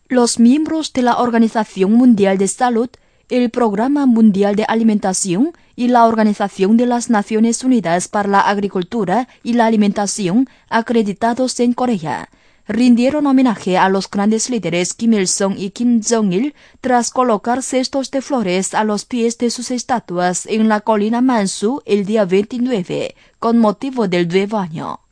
Los miembros de la Organización Mundial de Salud, el Programa Mundial de Alimentación y la Organización de las Naciones Unidas para la Agricultura y la Alimentación, acreditados en Corea, rindieron homenaje a los grandes líderes Kim Il-sung y Kim Jong-il tras colocar cestos de flores a los pies de sus estatuas en la colina Mansu el día 29, con motivo del nuevo año.